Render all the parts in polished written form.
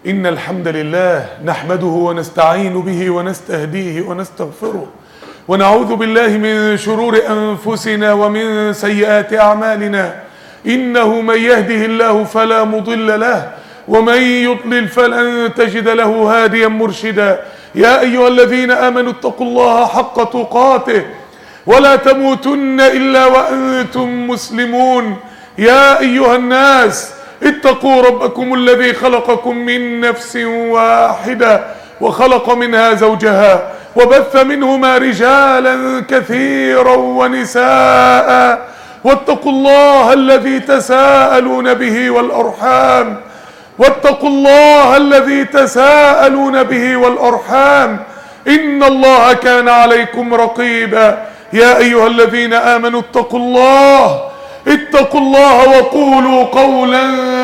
إن الحمد لله نحمده ونستعين به ونستهديه ونستغفره ونعوذ بالله من شرور أنفسنا ومن سيئات أعمالنا. إنه من يهده الله فلا مضل له ومن يضلل فلن تجد له هاديا مرشدا. يا أيها الذين آمنوا اتقوا الله حق تقاته ولا تموتن إلا وأنتم مسلمون. يا أيها الناس اتقوا ربكم الذي خلقكم من نفس واحدة وخلق منها زوجها وبث منهما رجالا كثيرا ونساء واتقوا الله الذي تساءلون به والأرحام واتقوا الله الذي تساءلون به والأرحام إن الله كان عليكم رقيبا. يا أيها الذين آمنوا اتقوا الله وقولوا قولا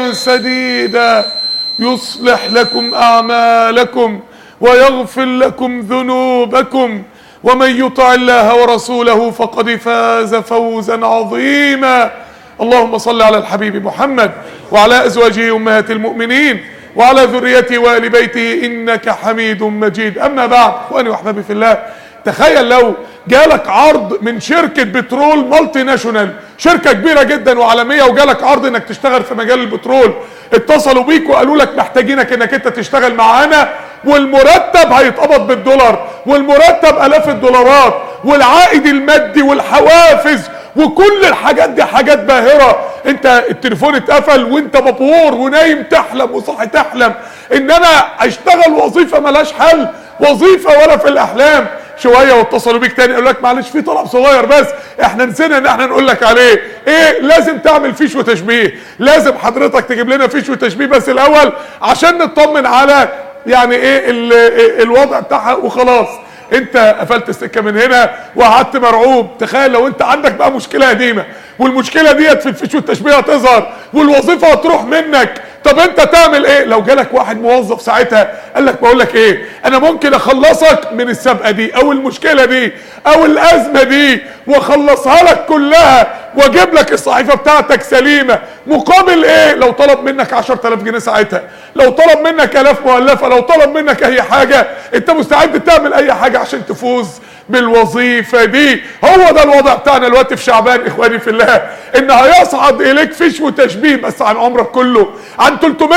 سديدا يصلح لكم أعمالكم ويغفر لكم ذنوبكم ومن يطع الله ورسوله فقد فاز فوزا عظيما. اللهم صل على الحبيب محمد وعلى أزواجه أمهات المؤمنين وعلى ذريته وآل بيته إنك حميد مجيد. أما بعد، إخواني وأحبابي في الله، تخيل لو جالك عرض من شركة بترول مالتي ناشونال، شركة كبيرة جدا وعالمية، وجالك عرض انك تشتغل في مجال البترول. اتصلوا بيك وقالوا لك محتاجينك انك انت تشتغل معانا، والمرتب هيتقبض بالدولار، والمرتب آلاف الدولارات، والعائد المادي والحوافز وكل الحاجات دي حاجات باهرة. انت التليفون اتقفل وانت مبهور ونايم تحلم وصاحي تحلم ان انا اشتغل وظيفة ملاش حل، وظيفة ولا في الاحلام. شويه واتصلوا بيك تاني يقول لك معلش في طلب صغير بس احنا نسينا ان احنا نقول لك عليه. ايه؟ لازم تعمل فيش وتشبيه، لازم حضرتك تجيب لنا فيش وتشبيه بس الاول عشان نطمن على يعني ايه الوضع بتاعها وخلاص. انت قفلت السكه من هنا وقعدت مرعوب. تخيل لو انت عندك بقى مشكله قديمه والمشكله ديت في الفيش والتشبيه هتظهر والوظيفه هتروح منك. طب انت تعمل ايه؟ لو جالك واحد موظف ساعتها قال لك بقول لك ايه، انا ممكن اخلصك من السابقه دي او المشكله دي او الازمه دي واخلصها لك كلها واجيب لك الصحيفه بتاعتك سليمه، مقابل ايه؟ لو طلب منك 10,000 جنيه ساعتها، لو طلب منك آلاف مؤلفه، لو طلب منك اي حاجه، انت مستعد تعمل اي حاجه عشان تفوز بالوظيفه دي. هو ده الوضع بتاعنا دلوقتي في شعبان. اخواني في الله، ان هيصعد اليك فيش وتشبيه بس عن عمرك كله، عن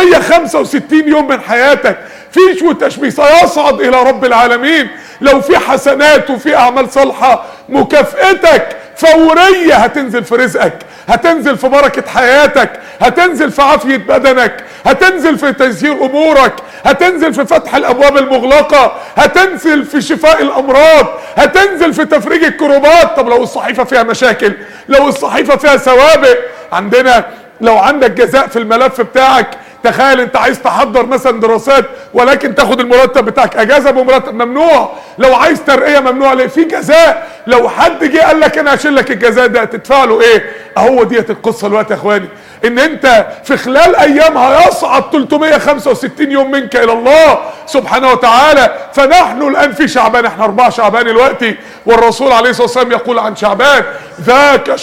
365 يوم من حياتك، فيش وتشبيه سيصعد الى رب العالمين. لو في حسنات وفي اعمال صالحه مكافئتك فوريه هتنزل في رزقك، هتنزل في بركه حياتك، هتنزل في عافيه بدنك، هتنزل في تيسير امورك، هتنزل في فتح الابواب المغلقه، هتنزل في شفاء الامراض، هتنزل في تفريج الكروبات. طب لو الصحيفه فيها مشاكل، لو الصحيفه فيها سوابق، عندنا لو عندك جزاء في الملف بتاعك، تخيل انت عايز تحضر مثلا دراسات ولكن تاخد المرتب بتاعك اجازه بمرتب، ممنوع. لو عايز ترقيه ممنوع، ليه؟ في جزاء. لو حد جه قال لك انا هشيل لك الجزاء ده هتدفع له ايه؟ اهو ديت القصه دلوقتي يا اخواني، ان انت في خلال ايام هيصعد 365 يوم منك الى الله سبحانه وتعالى. فنحن الان في شعبان، احنا 4 شعبان دلوقتي، والرسول عليه الصلاه والسلام يقول عن شعبان ذاك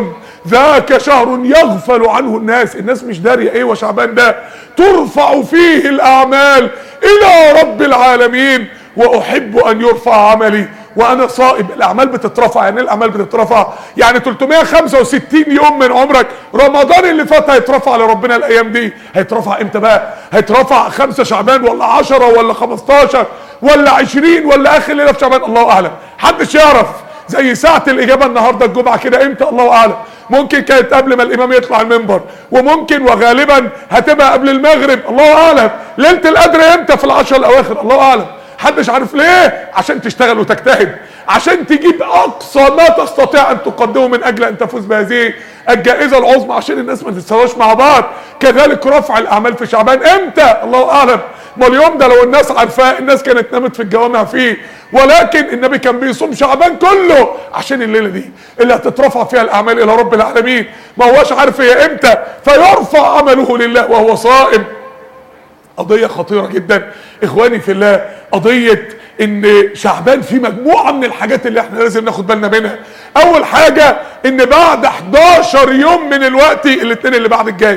شهر يغفل عنه الناس مش داريه ايه وشعبان ده، ترفع فيه الاعمال الى رب العالمين واحب ان يرفع عملي وانا صائم. الاعمال بتترفع. يعني ايه الاعمال بتترفع؟ يعني 365 يوم من عمرك. رمضان اللي فات هيترفع لربنا الايام دي. هيترفع امتى بقى؟ هيترفع 5 شعبان ولا 10 ولا 15 ولا 20 ولا اخر ليله في شعبان؟ الله اعلم، محدش يعرف. زي ساعة الإجابة النهاردة الجمعة كده، امتى؟ الله أعلم. ممكن كانت قبل ما الإمام يطلع المنبر، وممكن وغالبا هتبقى قبل المغرب، الله أعلم. ليلة القدر امتى؟ في ال10 الأواخر، الله أعلم. محدش عارف ليه؟ عشان تشتغل وتجتهد، عشان تجيب أقصى ما تستطيع أن تقدمه من أجل أن تفوز بهذه الجائزة العظمى، عشان الناس ما تتساواش مع بعض. كذلك رفع الأعمال في شعبان امتى؟ الله أعلم. ما اليوم ده لو الناس عارفاه الناس كانت نامت في الجوامع فيه، ولكن النبي كان بيصوم شعبان كله عشان الليله دي اللي هتترفع فيها الاعمال الى رب العالمين. ما هوش عارف هي امتى، فيرفع عمله لله وهو صائم. قضيه خطيره جدا اخواني في الله، قضيه ان شعبان فيه مجموعه من الحاجات اللي احنا لازم ناخد بالنا منها. اول حاجه ان بعد 11 يوم من الوقت، الاثنين اللي بعد الجاي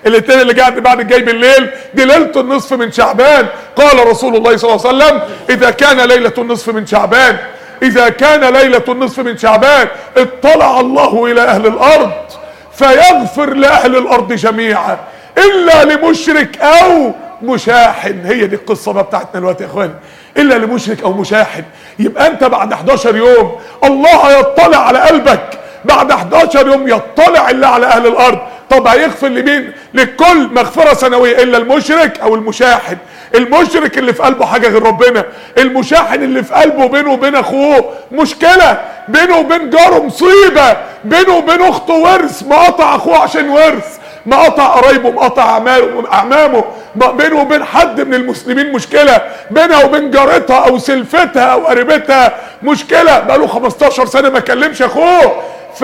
الاثنين اللي قاعد بعد الجاي بالليل دي ليله النصف من شعبان. قال رسول الله صلى الله عليه وسلم اذا كان ليله النصف من شعبان، اذا كان ليله النصف من شعبان اطلع الله الى اهل الارض فيغفر لاهل الارض جميعا الا لمشرك او مشاحن. هي دي القصه بقى بتاعتنا دلوقتي يا اخواني، الا لمشرك او مشاحن. يبقى انت بعد 11 يوم الله يطلع على قلبك، بعد 11 يوم يطلع الله على اهل الارض. طب هيغفر لمين؟ للكل مغفره سنويه الا المشرك او المشاحن. المشرك اللي في قلبه حاجه غير ربنا، المشاحن اللي في قلبه بينه وبين اخوه مشكله، بينه وبين جاره مصيبه، بينه وبين اخته ورث، مقاطع اخوه عشان ورث، مقاطع قرايبه، مقاطع اعمامه، بينه وبين حد من المسلمين مشكله، بينها وبين جارتها او سلفتها او قريبتها مشكله، بقاله 15 سنه ما كلمش اخوه.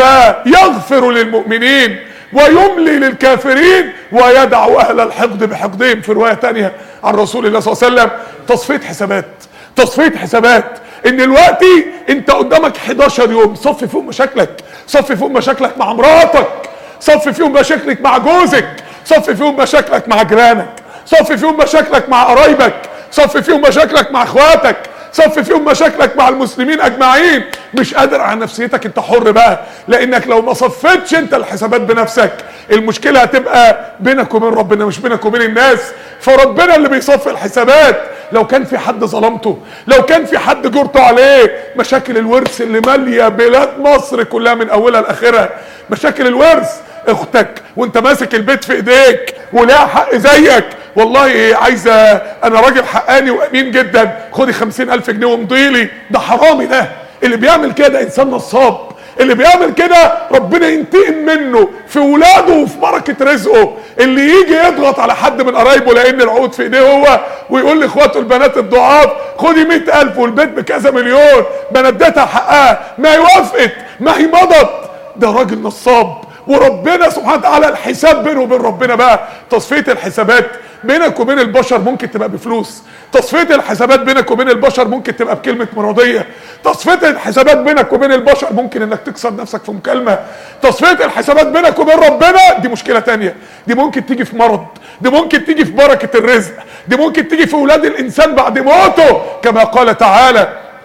فيغفر للمؤمنين ويملي للكافرين ويدع اهل الحقد بحقدهم. في روايه ثانيه عن رسول الله صلى الله عليه وسلم تصفيه حسابات، تصفيه حسابات. ان دلوقتي انت قدامك 11 يوم صفي فيهم مشاكلك، صفي فيهم مشاكلك مع مراتك، صفي فيهم مشاكلك مع جوزك، صفي فيهم مشاكلك مع جيرانك، صفي فيهم مشاكلك مع قرايبك، صفي فيهم مشاكلك مع اخواتك، صفي فيهم مشاكلك مع المسلمين اجمعين. مش قادر على نفسيتك، انت حر بقى، لانك لو ما صفتش انت الحسابات بنفسك المشكله هتبقى بينك وبين ربنا مش بينك وبين الناس. فربنا اللي بيصفي الحسابات. لو كان في حد ظلمته، لو كان في حد جرته عليه، مشاكل الورث اللي ماليه بلاد مصر كلها من اولها لاخرها، مشاكل الورث. اختك وانت ماسك البيت في ايديك ولها حق زيك، والله عايزه انا راجل حقاني وامين جدا، خدي 50,000 جنيه وامضيلي، ده حرامي. ده اللي بيعمل كده انسان نصاب، اللي بيعمل كده ربنا ينتقم منه في ولاده وفي بركه رزقه. اللي يجي يضغط على حد من قرايبه لان العقود في ايديه هو، ويقول لاخواته البنات الضعاف خدي 100,000 والبيت بكذا مليون، ما انا اديتها حقها، ما هي وافقت، ما هي مضت، ده راجل نصاب. وربنا سبحانه وتعالى الحساب بينه وبين ربنا بقى. تصفيه الحسابات بينك وبين البشر ممكن تبقى بفلوس، تصفيه الحسابات بينك وبين البشر ممكن تبقى بكلمه مرضيه، تصفيه الحسابات بينك وبين البشر ممكن انك تكسر نفسك في مكالمه، تصفيه الحسابات بينك وبين ربنا دي مشكله تانية. دي ممكن تيجي في مرض، دي ممكن تيجي في بركه الرزق، دي ممكن تيجي في اولاد الانسان بعد موته، كما قال تعالى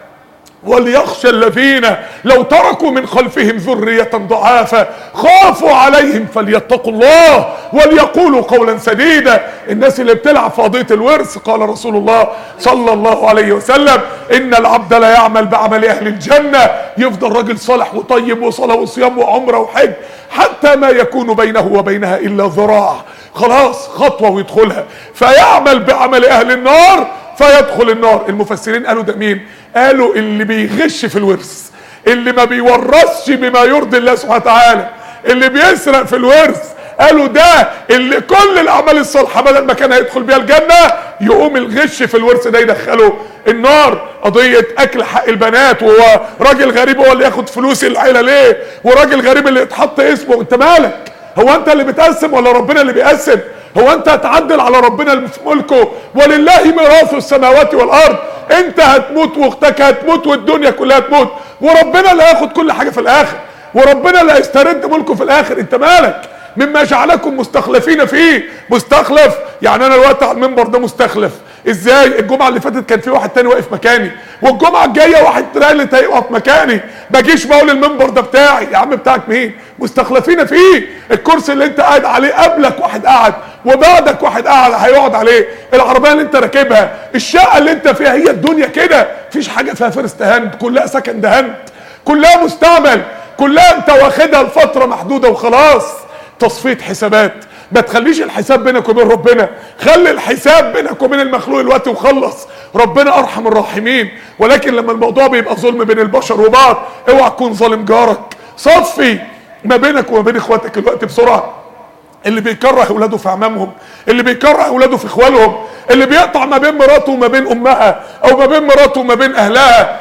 وليخشى الذين لو تركوا من خلفهم ذرية ضعافا خافوا عليهم فليتقوا الله وليقولوا قولا سديدا. الناس اللي بتلعب في قضية الورث، قال رسول الله صلى الله عليه وسلم ان العبد لا يعمل بعمل اهل الجنة، يفضل راجل صالح وطيب وصلاة وصيام وعمرة وحج حتى ما يكون بينه وبينها الا ذراع، خلاص خطوة ويدخلها، فيعمل بعمل اهل النار فيدخل النار. المفسرين قالوا ده مين؟ قالوا اللي بيغش في الورث، اللي ما بيورثش بما يرضي الله سبحانه وتعالى، اللي بيسرق في الورث. قالوا ده اللي كل الاعمال الصالحه بدل ما كان هيدخل بيها الجنه يقوم الغش في الورث ده يدخله النار. قضيه اكل حق البنات، وهو راجل غريب هو اللي ياخد فلوس العيله ليه؟ وراجل غريب اللي يتحط اسمه. انت مالك؟ هو انت اللي بتقسم ولا ربنا اللي بيقسم؟ هو انت هتعدل على ربنا اللي في ملكه؟ ولله ميراث السماوات والارض. انت هتموت واختك هتموت والدنيا كلها هتموت، وربنا اللي هياخد كل حاجه في الاخر، وربنا اللي هيسترد ملكه في الاخر. انت مالك؟ مما جعلكم مستخلفين فيه. مستخلف يعني انا الوقت على المنبر ده مستخلف ازاي؟ الجمعه اللي فاتت كان في واحد تاني واقف مكاني، والجمعه الجايه واحد تالت هيقف مكاني، ما اجيش بقول المنبر ده بتاعي. يا عم بتاعك مين؟ مستخلفين فيه. الكرسي اللي انت قاعد عليه قبلك واحد قاعد وبعدك واحد قاعد هيقعد عليه، العربيه اللي انت راكبها، الشقه اللي انت فيها، هي الدنيا كده، مفيش حاجه فيها فيرست هاند، كلها سكند هاند، كلها مستعمل، كلها انت واخدها لفتره محدوده وخلاص. تصفيه حسابات. ما تخليش الحساب بينك وبين ربنا، خلي الحساب بينك وبين المخلوق الوقت وخلص. ربنا ارحم الراحمين، ولكن لما الموضوع بيبقى ظلم بين البشر وبعض اوعى تكون ظالم جارك. صفي ما بينك وما بين اخواتك الوقت بسرعه. اللي بيكره اولاده في اعمامهم، اللي بيكره اولاده في اخوالهم، اللي بيقطع ما بين مراته وما بين امها، او ما بين مراته وما بين اهلها،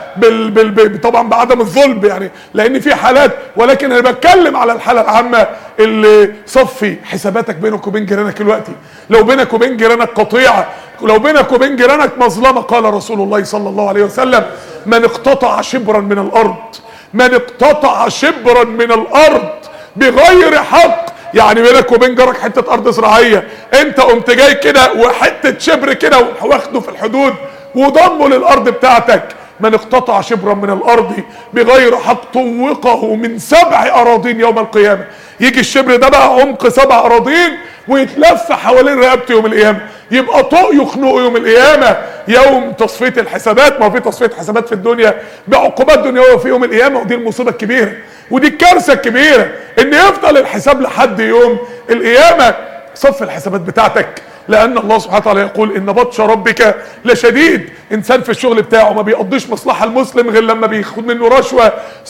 طبعا بعدم الظلم يعني، لان في حالات، ولكن انا بتكلم على الحاله العامه. اللي صفي حساباتك بينك وبين جيرانك دلوقتي. لو بينك وبين جيرانك قطيعه، لو بينك وبين جيرانك مظلمه، قال رسول الله صلى الله عليه وسلم من اقتطع شبرا من الارض، من اقتطع شبرا من الارض بغير حق، يعني بينك وبين جارك حته ارض زراعيه، انت قمت جاي كده وحته شبر كده واخده في الحدود وضمه للارض بتاعتك. من اقتطع شبرا من الارض بغير حق طوقه من 7 اراضين يوم القيامه. يجي الشبر ده بقى عمق 7 اراضين ويتلف حوالين رقبته يوم القيامه، يبقى طوق يخنقه يوم القيامه. يوم تصفيه الحسابات، ما هو في تصفيه حسابات في الدنيا بعقوبات دنيويه في يوم القيامه، ودي المصيبه الكبيره ودي الكارثه الكبيره، ان يفضل الحساب لحد يوم القيامه. صف الحسابات بتاعتك، لان الله سبحانه وتعالى يقول ان بطش ربك لشديد. انسان في الشغل بتاعه ما بيقضيش مصلحه المسلم غير لما بياخد منه رشوه،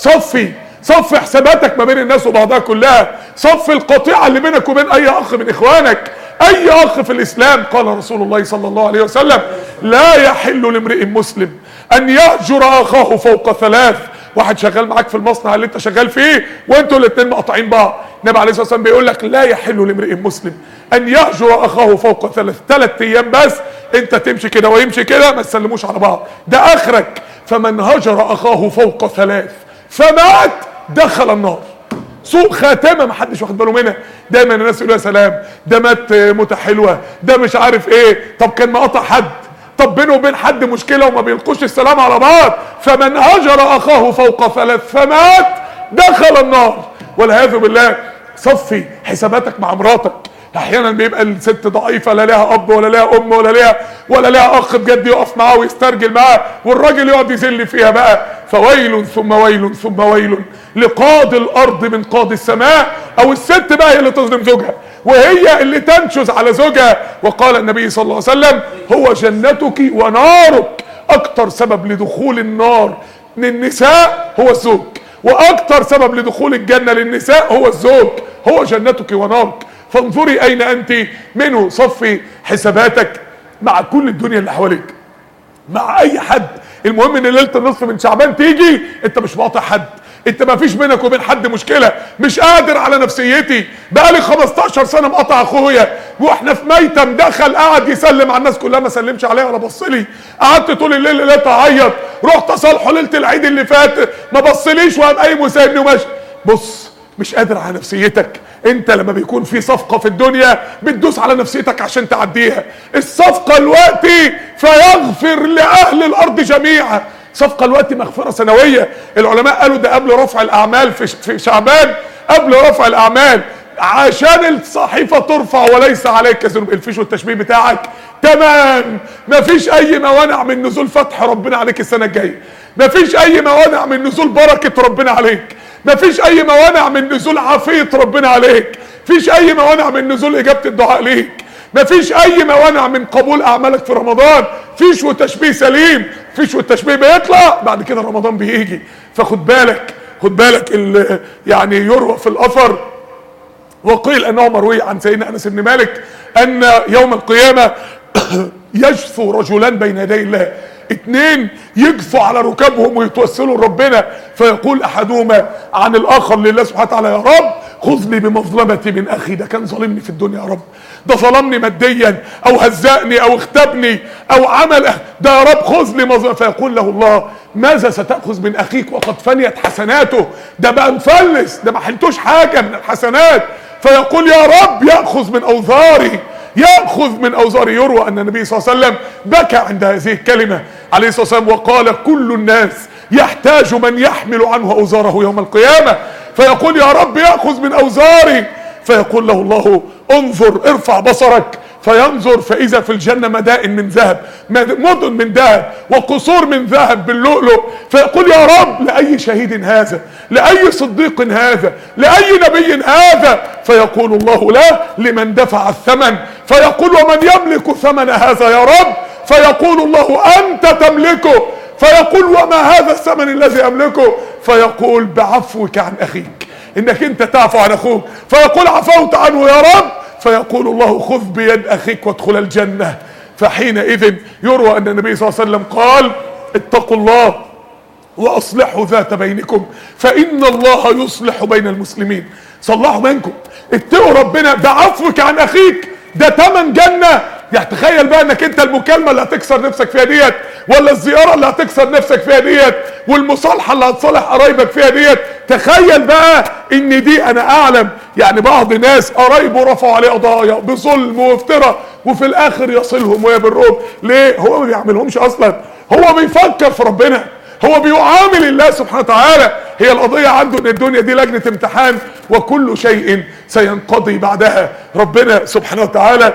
صفي حساباتك ما بين الناس وبعضها كلها، صفي القطيعه اللي بينك وبين اي اخ من اخوانك، اي اخ في الاسلام. قال رسول الله صلى الله عليه وسلم: لا يحل لامرئ مسلم ان يهجر اخاه فوق 3. واحد شغال معاك في المصنع اللي انت شغال فيه وانتوا الاثنين مقاطعين بعض، النبي عليه الصلاه والسلام بيقول لك لا يحل لامرئ مسلم ان يهجر اخاه فوق 3. 3 ايام بس انت تمشي كده ويمشي كده، ما تسلموش على بعض، ده اخرك. فمن هجر اخاه فوق 3 فمات دخل النار. سوء خاتمه ما حدش واخد باله منها. دايما الناس يقولوا يا سلام ده مات موته حلوه، ده مش عارف ايه. طب كان مقاطع حد؟ طب بينه وبين حد مشكله وما بيلقوش السلام على بعض؟ فمن هجر اخاه فوق 3 فمات دخل النار والعياذ بالله. صفي حساباتك مع مراتك. احيانا بيبقى الست ضعيفه، لا لها اب ولا لها ام ولا لها اخ بجد يقف معاه ويسترجل معاه، والراجل يقعد يذل فيها بقى. فويل ثم ويل ثم ويل لقاضي الارض من قاضي السماء. او الست بقى هي اللي تظلم زوجها وهي اللي تنشز على زوجها. وقال النبي صلى الله عليه وسلم: هو جنتك ونارك. اكتر سبب لدخول النار للنساء هو الزوج، واكتر سبب لدخول الجنه للنساء هو الزوج. هو جنتك ونارك، فانظري اين انت منه. صفي حساباتك مع كل الدنيا اللي حواليك، مع اي حد. المهم ان ليله النصف من شعبان تيجي انت مش مقاطع حد، انت ما فيش بينك وبين حد مشكله. مش قادر على نفسيتي، بقالي 15 سنه مقاطع اخويا، واحنا في ميتم دخل قعد يسلم على الناس كلها، ما سلمش عليها ولا بص لي. قعدت طول الليل اللي تعيط، رحت اصالحه ليله العيد اللي فات ما بصليش وقام قايم وسايبني وماشي. بص، مش قادر على نفسيتك. انت لما بيكون في صفقة في الدنيا بتدوس على نفسيتك عشان تعديها. الصفقة الوقتي فيغفر لأهل الأرض جميعا. صفقة الوقتي مغفرة سنوية. العلماء قالوا ده قبل رفع الأعمال في شعبان، قبل رفع الأعمال، عشان الصحيفة ترفع وليس عليك ذنوب. الفيش والتشبيه بتاعك تمام، مفيش أي موانع من نزول فتح ربنا عليك السنة الجاية، مفيش أي موانع من نزول بركة ربنا عليك، مفيش اي موانع من نزول عافية ربنا عليك، مفيش اي موانع من نزول اجابة الدعاء ليك، مفيش اي موانع من قبول اعمالك في رمضان. فيش وتشبيه سليم، فيش والتشبيه بيطلع بعد كده رمضان بيجي. فخد بالك، خد بالك. يعني يروى في الاثر وقيل انه مروي عن سيدنا انس بن مالك ان يوم القيامة يجثو رجلان بين يدي الله. 2 يجثوا على ركابهم ويتوسلوا لربنا، فيقول احدهما عن الاخر لله سبحانه وتعالى: يا رب خذ لي بمظلمتي من اخي، ده كان ظالمني في الدنيا يا رب، ده ظلمني ماديا او هزأني او اختبني او عمل، ده يا رب خذ لي مظلمتي. فيقول له الله: ماذا ستأخذ من اخيك وقد فنيت حسناته؟ ده بقى مفلس، ده ما حلتوش حاجه من الحسنات. فيقول: يا رب يأخذ من اوزاري، يأخذ من أوزاري. يروى أن النبي صلى الله عليه وسلم بكى عند هذه الكلمة عليه الصلاة والسلام وقال: كل الناس يحتاج من يحمل عنه أوزاره يوم القيامة. فيقول: يا رب يأخذ من أوزاري. فيقول له الله: انظر، ارفع بصرك. فينظر فإذا في الجنة مدائن من ذهب، مدن من ذهب وقصور من ذهب باللؤلؤ. فيقول: يا رب لأي شهيد هذا، لأي صديق هذا، لأي نبي هذا؟ فيقول الله: لا، لمن دفع الثمن. فيقول: ومن يملك ثمن هذا يا رب؟ فيقول الله: أنت تملكه. فيقول: وما هذا الثمن الذي أملكه؟ فيقول: بعفوك عن أخيك، إنك أنت تعفو عن أخوك. فيقول: عفوت عنه يا رب. فيقول الله: خذ بيد اخيك وادخل الجنة. فحينئذ يروى ان النبي صلى الله عليه وسلم قال: اتقوا الله واصلحوا ذات بينكم فان الله يصلح بين المسلمين. صلحوا بينكم، اتقوا ربنا. بعفوك عن اخيك ده 8 جنة يعني تخيل بقى انك انت المكالمه اللي هتكسر نفسك فيها ديت، ولا الزياره اللي هتكسر نفسك فيها ديت، والمصالحه اللي هتصالح قرايبك فيها ديت. تخيل بقى ان دي، انا اعلم يعني بعض ناس قرايبه رفعوا عليه قضايا بظلم وافتراء، وفي الاخر يصلهم ويبرهم. ليه؟ هو ما بيعملهمش اصلا، هو بيفكر في ربنا، هو بيعامل الله سبحانه وتعالى. هي القضية عنده ان الدنيا دي لجنة امتحان وكل شيء سينقضي بعدها. ربنا سبحانه وتعالى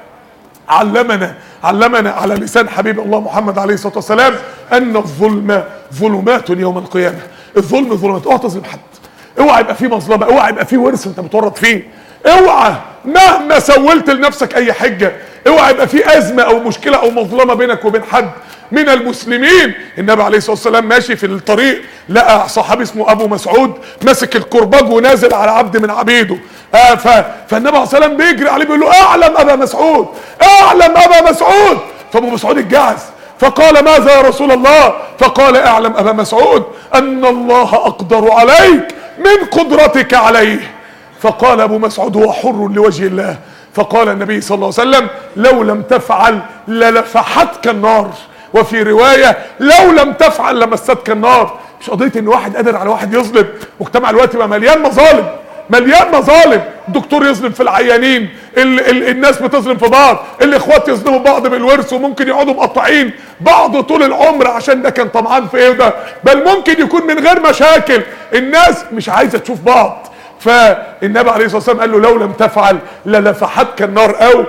علمنا على لسان حبيب الله محمد عليه الصلاة والسلام ان الظلم ظلمات يوم القيامة. الظلم ظلمات، اوعى تظلم حد، اوعى يبقى فيه مظلمة، اوعى يبقى فيه ورث انت متورط فيه، اوعى مهما سولت لنفسك اي حجة، اوعى يبقى فيه ازمة او مشكلة او مظلمة بينك وبين حد من المسلمين. النبي عليه الصلاه والسلام ماشي في الطريق، لقى صحابي اسمه ابو مسعود ماسك الكرباج ونازل على عبد من عبيده. فالنبي عليه الصلاه والسلام بيجري عليه بيقول له اعلم ابا مسعود، اعلم ابا مسعود. فابو مسعود اتجعز فقال ماذا يا رسول الله؟ فقال اعلم ابا مسعود ان الله اقدر عليك من قدرتك عليه. فقال ابو مسعود هو حر لوجه الله. فقال النبي صلى الله عليه وسلم لو لم تفعل للفحتك النار، وفي رواية لو لم تفعل لمستك النار. مش قضية ان واحد قادر على واحد يظلم، مجتمع الوقت بقى مليان مظالم، مليان مظالم. الدكتور يظلم في العيانين، الناس بتظلم في بعض، الاخوات يظلموا بعض بالورث، وممكن يقعدوا مقطعين بعض طول العمر عشان ده كان طمعان في ايه وده، بل ممكن يكون من غير مشاكل. الناس مش عايزة تشوف بعض. فالنبي عليه الصلاة والسلام قال له لو لم تفعل للفحتك النار او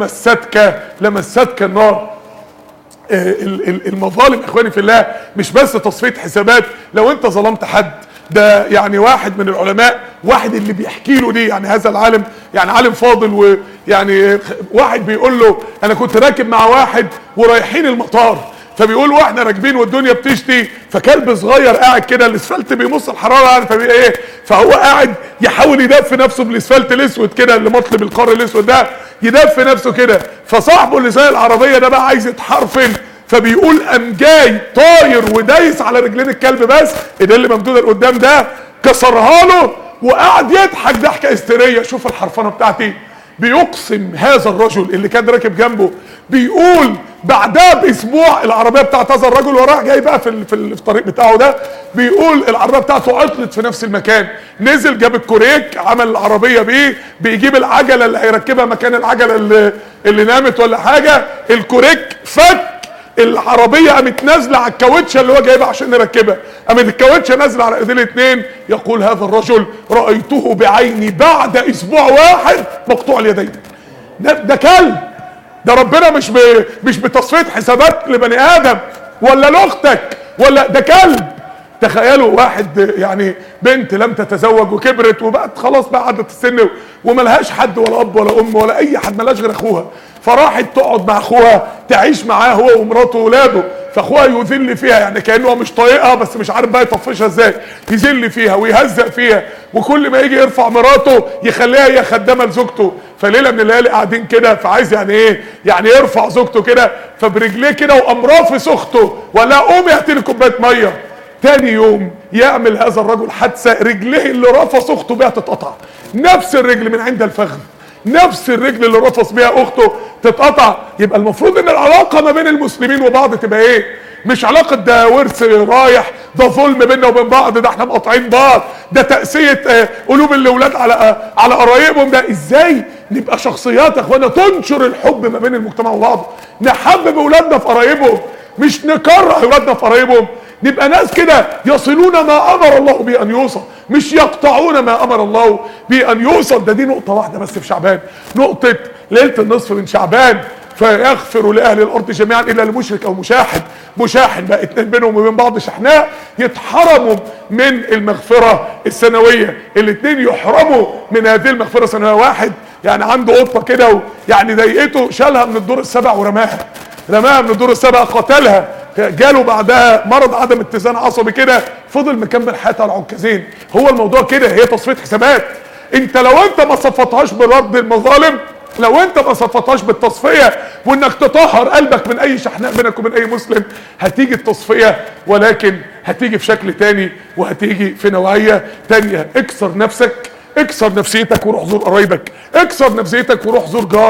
لمستك النار. المظالم اخواني في الله مش بس تصفية حسابات. لو انت ظلمت حد، ده يعني واحد من العلماء، واحد اللي بيحكي له دي، يعني هذا العالم يعني عالم فاضل، ويعني واحد بيقول له انا كنت راكب مع واحد ورايحين المطار، فبيقول واحنا راكبين والدنيا بتشتي، فكلب صغير قاعد كده، الاسفلت بيمص الحراره يعني، فبقى ايه، فهو قاعد يحاول يدفي نفسه بالاسفلت الاسود كده، اللي مطلب القار الاسود ده يدفي نفسه كده. فصاحبه اللي زي العربيه ده بقى عايز يتحرفن، فبيقول قام جاي طاير ودايس على رجلين الكلب، بس ايديه اللي ممدوده لقدام ده كسرها له، وقعد يضحك ضحكه هستيريه. شوف الحرفنه بتاعتي. بيقسم هذا الرجل اللي كان راكب جنبه، بيقول بعدها باسبوع العربيه بتاعت هذا الرجل وراه جاي بقى في الطريق بتاعه ده، بيقول العربيه بتاعته عطلت في نفس المكان، نزل جاب الكوريك عمل العربيه بيه، بيجيب العجله اللي هيركبها مكان العجله اللي نامت ولا حاجه، الكوريك فك، العربيه قامت نازله على الكاوتشه اللي هو جايبها عشان يركبها، قامت الكاوتشه نازله على ايدين الاثنين. يقول هذا الرجل رايته بعيني بعد اسبوع واحد مقطوع اليدين. ده كلب، ده ربنا مش بتصفيه حسابات لبني ادم ولا لاختك، ولا ده كلب. تخيلوا واحد يعني بنت لم تتزوج وكبرت وبقت خلاص بقى عدت السن وملهاش حد ولا اب ولا ام ولا اي حد، ملهاش غير اخوها، فراحت تقعد مع اخوها تعيش معاه هو ومراته واولاده، فاخوها يذل فيها، يعني كانه مش طايقها بس مش عارف بقى يطفشها ازاي، يذل فيها ويهزق فيها، وكل ما يجي يرفع مراته يخليها هي خدامه لزوجته. فليله من الليالي قاعدين كده، فعايز يعني ايه، يعني يرفع زوجته كده، فبرجليه كده وقام رافس اخته ولا قومي هاتي لي كوبايه ميه. تاني يوم يعمل هذا الرجل حادثه، رجليه اللي رفس اخته بيها تتقطع، نفس الرجل من عند الفخذ، نفس الرجل اللي رفس بيها اخته تتقطع. يبقى المفروض ان العلاقه ما بين المسلمين وبعض تبقى ايه؟ مش علاقه ده ورث رايح، ده ظلم بيننا وبين بعض، ده احنا مقاطعين بعض، ده تأسية قلوب الاولاد على قرايبهم. ده ازاي نبقى شخصيات يا اخوانا تنشر الحب ما بين المجتمع وبعضه، نحبب اولادنا في قرايبهم، مش نكره اولادنا في قرايبهم، نبقى ناس كده يصلون ما امر الله به ان يوصل، مش يقطعون ما امر الله به ان يوصل. دي نقطه واحده بس في شعبان، نقطه ليله النصف من شعبان، فيغفر لاهل الارض جميعا الا المشرك او مشاحن بقى اتنين بينهم وبين بعض شحناء يتحرموا من المغفره السنويه، الاتنين يحرموا من هذه المغفره السنويه. واحد يعني عنده قطه كده يعني ضايقته، شالها من الدور السابع ورماها من الدور السابع، قتلها، جاله بعدها مرض عدم اتزان عصبي كده، فضل مكمل حياته على العكازين. هو الموضوع كده، هي تصفيه حسابات. انت لو انت ما صفتهاش برد المظالم، لو انت ما صفتهاش بالتصفيه وانك تطهر قلبك من اي شحناء بينك وبين اي مسلم، هتيجي التصفيه، ولكن هتيجي في شكل تاني وهتيجي في نوعيه تانيه. اكسر نفسك، اكسر نفسيتك وروح زور قرايبك، اكسر نفسيتك وروح زور جارك،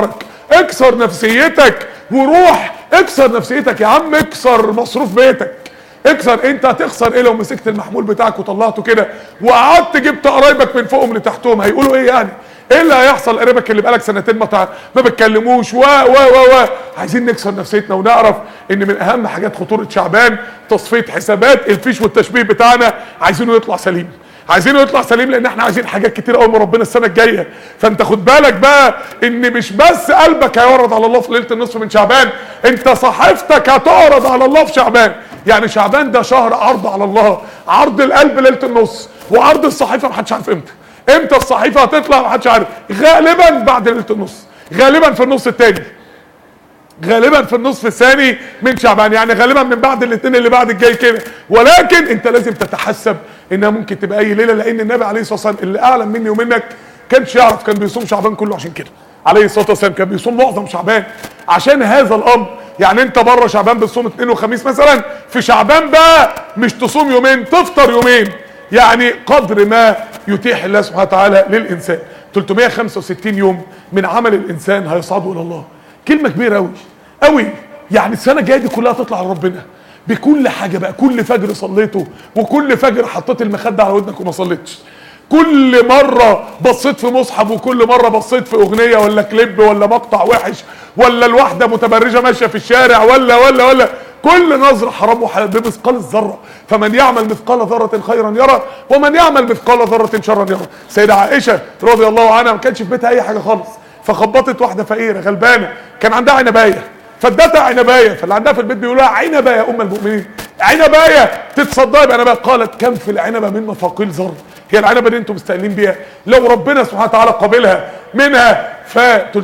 اكسر نفسيتك وروح اكسر نفسيتك يا عم، اكسر مصروف بيتك، اكسر. انت هتخسر ايه لو مسكت المحمول بتاعك وطلعته كده وقعدت جبت قرايبك من فوقهم لتحتهم؟ هيقولوا ايه يعني؟ ايه اللي هيحصل؟ قريبك اللي بقالك سنتين ما بتكلموش و عايزين نكسر نفسيتنا ونعرف ان من اهم حاجات خطوره شعبان تصفيه حسابات. الفيش والتشبيه بتاعنا عايزينه يطلع سليم، عايزينه يطلع سليم، لان احنا عايزين حاجات كتير قوي من ربنا السنه الجايه. فانت خد بالك بقى ان مش بس قلبك هيعرض على الله في ليله النصف من شعبان، انت صحيفتك هتعرض على الله في شعبان. يعني شعبان ده شهر عرض على الله، عرض القلب ليله النص، وعرض الصحيفه محدش عارف امتى الصحيفه هتطلع، محدش عارف. غالبا بعد ليله النص، غالبا في النص الثاني، غالبا في النصف الثاني من شعبان، يعني غالبا من بعد الاثنين اللي بعد الجاي كده. ولكن انت لازم تتحسب انها ممكن تبقى اي ليله، لان النبي عليه الصلاه والسلام اللي اعلم مني ومنك كانش يعرف، كان بيصوم شعبان كله عشان كده عليه الصلاه والسلام، كان بيصوم معظم شعبان عشان هذا الامر. يعني انت بره شعبان بتصوم اثنين وخميس مثلا، في شعبان بقى مش تصوم يومين، تفطر يومين، يعني قدر ما يتيح الله سبحانه وتعالى للانسان. 365 يوم من عمل الانسان هيصعدوا الى الله. كلمه كبيره قوي قوي. يعني السنه الجايه دي كلها تطلع لربنا بكل حاجه بقى. كل فجر صليته، وكل فجر حطيت المخده على ودنك وما صليتش، كل مره بصيت في مصحف، وكل مره بصيت في اغنيه ولا كليب ولا مقطع وحش، ولا الواحده متبرجه ماشيه في الشارع، ولا كل نظره حرام وحلال بمثقال الذره. فمن يعمل مثقال ذره خيرا يرى، ومن يعمل مثقال ذره شرا يرى. سيدة عائشه رضي الله عنها ما كانش في بيتها اي حاجه خالص، فخبطت واحده فقيره غلبانه كان عندها عنبايه، فادتها عنبايه، فاللي عندها في البيت بيقول لها عنبايه يا ام المؤمنين، عنبايه تتصدقي بعنبايه؟ قالت كم في العنبه من مثاقيل ذره. هي العنبه دي انتم مستقلين بيها لو ربنا سبحانه وتعالى قابلها منها. ف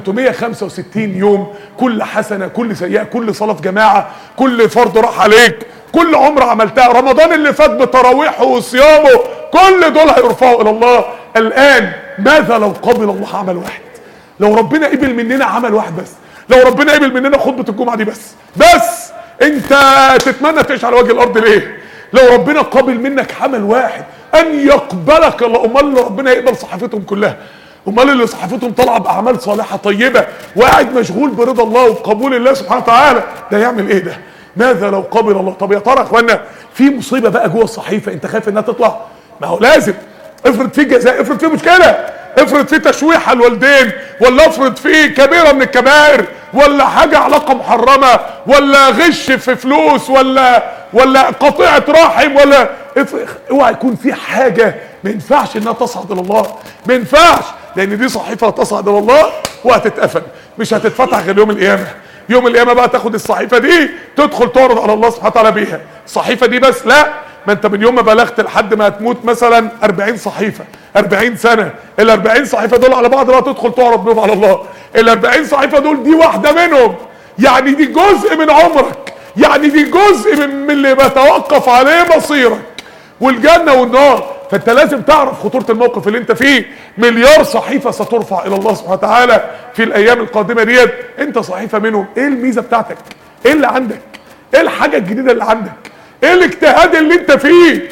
365 يوم، كل حسنه، كل سيئه، كل صلاه جماعه، كل فرض راح عليك، كل عمره عملتها، رمضان اللي فات بتراويحه وصيامه، كل دول هيرفعوا الى الله. الان ماذا لو قبل الله عمل واحد؟ لو ربنا قبل مننا عمل واحد بس، لو ربنا قبل مننا خطبه الجمعه دي بس انت تتمنى تعيش على وجه الارض ليه؟ لو ربنا قابل منك عمل واحد، ان يقبلك الله. امال اللي ربنا يقبل صحيفتهم كلها، امال اللي صحيفتهم طالعه باعمال صالحه طيبه وقاعد مشغول برضا الله وبقبول الله سبحانه وتعالى، ده يعمل ايه ده؟ ماذا لو قبل الله؟ طب يا ترى يا اخوانا في مصيبه بقى جوه الصحيفه انت خايف انها تطلع؟ ما هو لازم. افرض في جزاء، افرض في مشكله، افرض في تشويح على الوالدين، ولا افرض في كبيره من الكبائر، ولا حاجه علاقه محرمه، ولا غش في فلوس، ولا قطيعه رحم، ولا اوعى يكون في حاجه ما ينفعش انها تصعد الى الله، ما ينفعش، لان دي صحيفه هتصعد الى الله وهتتقفل، مش هتتفتح غير يوم القيامه. يوم القيامه بقى تاخد الصحيفه دي تدخل تعرض على الله سبحانه وتعالى بيها. الصحيفه دي بس لا، ما انت من يوم ما بلغت لحد ما هتموت مثلا 40 صحيفه، 40 سنه، ال 40 صحيفه دول على بعض بقى تدخل تعرض بيهم على الله. ال 40 صحيفه دول دي واحده منهم، يعني دي جزء من عمرك، يعني دي جزء من اللي بيتوقف عليه مصيرك والجنه والنار. فانت لازم تعرف خطوره الموقف اللي انت فيه. مليار صحيفه سترفع الى الله سبحانه وتعالى في الايام القادمه ديت، انت صحيفه منهم. ايه الميزه بتاعتك؟ ايه اللي عندك؟ ايه الحاجه الجديده اللي عندك؟ ايه الاجتهاد اللي انت فيه؟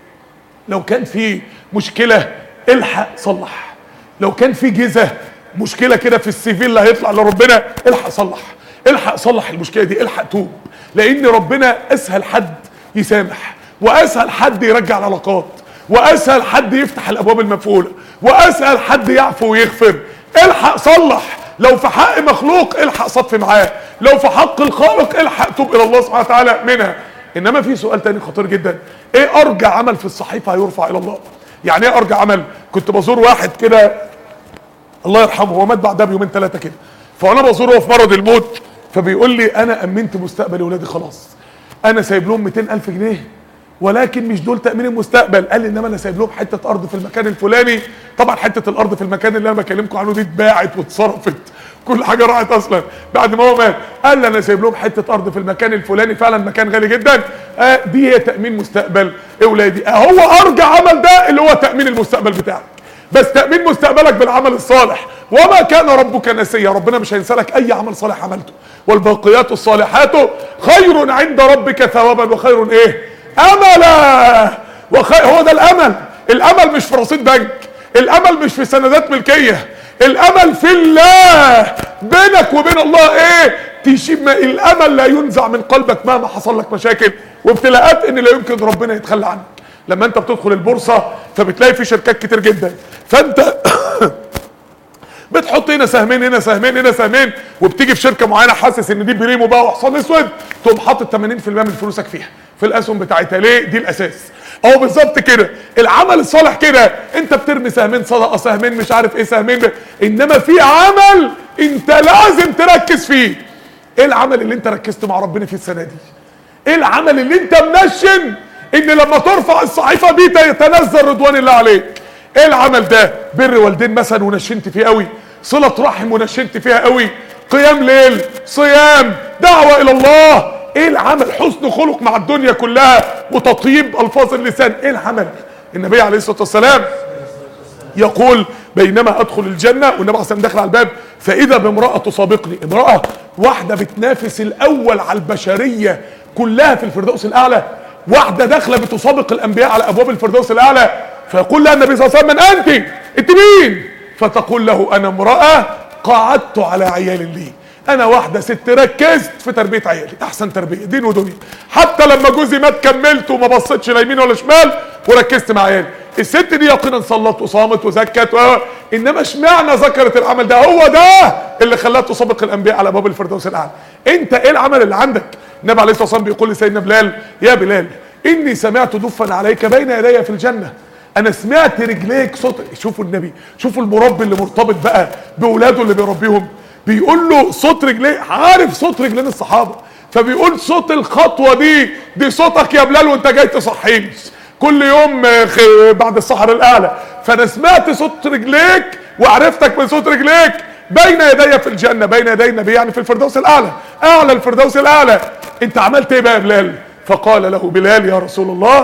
لو كان في مشكله الحق صلح، لو كان في جزء مشكله كده في السي في اللي هيطلع لربنا الحق صلح، الحق صلح المشكله دي، الحق توب، لان ربنا اسهل حد يسامح، واسهل حد يرجع العلاقات، واسهل حد يفتح الابواب المقفوله، واسهل حد يعفو ويغفر. الحق صلح. لو في حق مخلوق الحق صطفي معاه، لو في حق الخالق الحق توب الى الله سبحانه وتعالى منها. انما في سؤال تاني خطير جدا، ايه ارجع عمل في الصحيفه هيرفع الى الله؟ يعني ايه ارجع عمل؟ كنت بزور واحد كده الله يرحمه، هو مات بعدها بيومين ثلاثه كده، فانا بزوره في مرض الموت، فبيقول لي انا امنت مستقبل اولادي خلاص، انا سايب لهم 200,000 جنيه، ولكن مش دول تامين المستقبل. قال لي انما انا سايب لهم حته ارض في المكان الفلاني. طبعا حته الارض في المكان اللي انا بكلمكم عنه دي اتباعت واتصرفت، كل حاجه راحت اصلا بعد ما هو مات. قال لي انا سايب لهم حته ارض في المكان الفلاني، فعلا مكان غالي جدا، دي هي تامين مستقبل اولادي. هو ارجع عمل ده اللي هو تامين المستقبل بتاعك، بس تامين مستقبلك بالعمل الصالح. وما كان ربك نسيا، ربنا مش هينسالك اي عمل صالح عملته. والباقيات الصالحات خير عند ربك ثوابا وخير ايه؟ املا. هو ده الامل. الامل مش في رصيد بنك، الامل مش في سندات ملكيه، الامل في الله. بينك وبين الله ايه؟ تشيب الامل لا ينزع من قلبك مهما حصل لك مشاكل وابتلاءات، ان لا يمكن ربنا يتخلى عنك. لما انت بتدخل البورصه فبتلاقي في شركات كتير جدا، فانت بتحط هنا سهمين هنا سهمين هنا سهمين، وبتيجي في شركه معينه حاسس ان دي بريمو بقى وحصان اسود، تقوم حاطط 80% من فلوسك فيها في الاسهم بتاعتها. ليه؟ دي الاساس. اهو بالظبط كده العمل الصالح كده، انت بترمي سهمين صدقه، سهمين مش عارف ايه، سهمين انما في عمل انت لازم تركز فيه. ايه العمل اللي انت ركزت مع ربنا فيه السنه دي؟ ايه العمل اللي انت منشن ان لما ترفع الصحيفه دي يتنزل رضوان الله عليك؟ ايه العمل ده؟ بر والدين مثلا ونشنت فيه قوي، صله رحم ونشنت فيها قوي، قيام ليل، صيام، دعوه الى الله. ايه العمل؟ حسن خلق مع الدنيا كلها وتطيب الفاظ اللسان. ايه العمل؟ النبي عليه الصلاه والسلام يقول بينما ادخل الجنه، والنبي عليه الصلاه والسلام داخل على الباب، فاذا بامراه تسابقني، امراه واحده بتنافس الاول على البشريه كلها في الفردوس الاعلى، واحده داخله بتسابق الانبياء على ابواب الفردوس الاعلى. فيقول لها النبي صلى الله عليه وسلم: من انت مين؟ فتقول له: انا امراه قعدت على عيال لي، انا واحده ست ركزت في تربيه عيالي، احسن تربيه دين ودنيا، حتى لما جوزي مات كملت وما بصيتش لا يمين ولا شمال وركزت مع عيالي. الست دي يقينا صلت وصامت وزكت انما اشمعنى ذكرت العمل ده؟ هو ده اللي خلاها تسابق الانبياء على باب الفردوس الاعلى. انت ايه العمل اللي عندك؟ النبي عليه الصلاه والسلام بيقول لسيدنا بلال: يا بلال اني سمعت دفا عليك بين يدي في الجنه. انا سمعت رجليك صوت. شوفوا النبي، شوفوا المربي اللي مرتبط بقى باولاده اللي بيربيهم، بيقول له صوت رجليه، عارف صوت رجلين الصحابه، فبيقول صوت الخطوه دي صوتك يا بلال وانت جاي تصحيني كل يوم بعد السحر الاعلى. فانا سمعت صوت رجليك وعرفتك من صوت رجليك بين يدي في الجنه، بين يدي النبي يعني في الفردوس الاعلى، اعلى الفردوس الاعلى. انت عملت ايه بقى يا بلال؟ فقال له بلال: يا رسول الله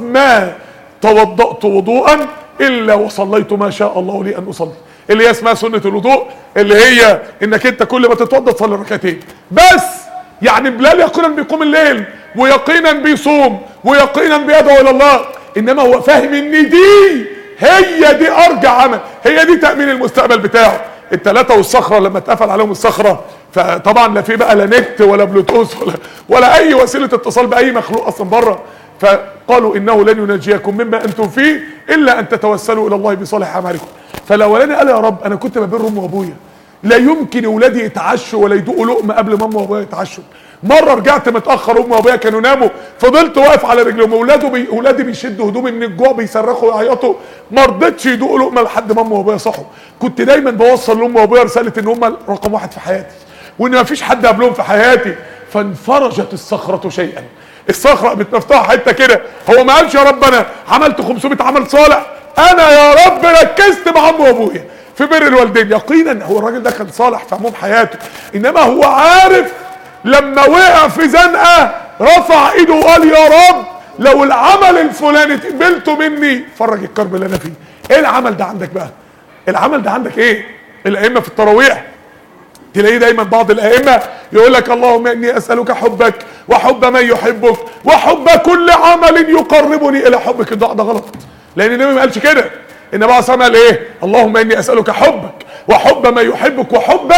ما توضأت وضوءا الا وصليت ما شاء الله لي ان اصلي، اللي هي اسمها سنه الوضوء، اللي هي انك انت كل ما تتوضا تصلي ركعتين بس. يعني بلال يقينا بيقوم الليل، ويقينا بيصوم، ويقينا بيدعو الى الله، انما هو فاهم ان دي هي دي ارجع عمل، هي دي تامين المستقبل بتاعه. الثلاثه والصخره لما اتقفل عليهم الصخره، فطبعا لا في بقى لا نت ولا بلوتوث ولا اي وسيله اتصال باي مخلوق اصلا بره، فقالوا انه لن ينجيكم مما انتم فيه الا ان تتوسلوا الى الله بصالح اعمالكم. فالاولاني قال: يا رب انا كنت ببر امي وابويا، لا يمكن اولادي يتعشوا ولا يدوقوا لقمه قبل ما امي وابويا يتعشوا. مره رجعت متاخر، امي وابويا كانوا ناموا، فضلت واقف على رجلهم، اولادي بيشدوا هدومي من الجوع، بيصرخوا ويعيطوا، ما رضيتش يدوقوا لقمه لحد ما امي وابويا صحوا. كنت دايما بوصل لامي وابويا رساله ان هم رقم واحد في حياتي، وان ما فيش حد قبلهم في حياتي. فانفرجت الصخره شيئا، الصخره مفتوحه حته كده. هو ما قالش: يا رب انا عملت 500 عمل صالح، انا يا رب ركزت مع امي وابويا في بر الوالدين. يقينا هو الراجل ده كان صالح في عموم حياته، انما هو عارف لما وقع في زنقه رفع ايده وقال: يا رب لو العمل الفلاني قبلته مني فرج الكرب اللي انا فيه. ايه العمل ده عندك بقى؟ العمل ده عندك ايه؟ الائمه في التراويح تلاقيه دايما بعض الائمه يقول لك: اللهم اني اسالك حبك وحب من يحبك وحب كل عمل يقربني الى حبك. ده غلط، لان النبي ما قالش كده. النبي عليه الصلاه والسلام قال ايه؟ اللهم اني اسالك حبك وحب من يحبك وحب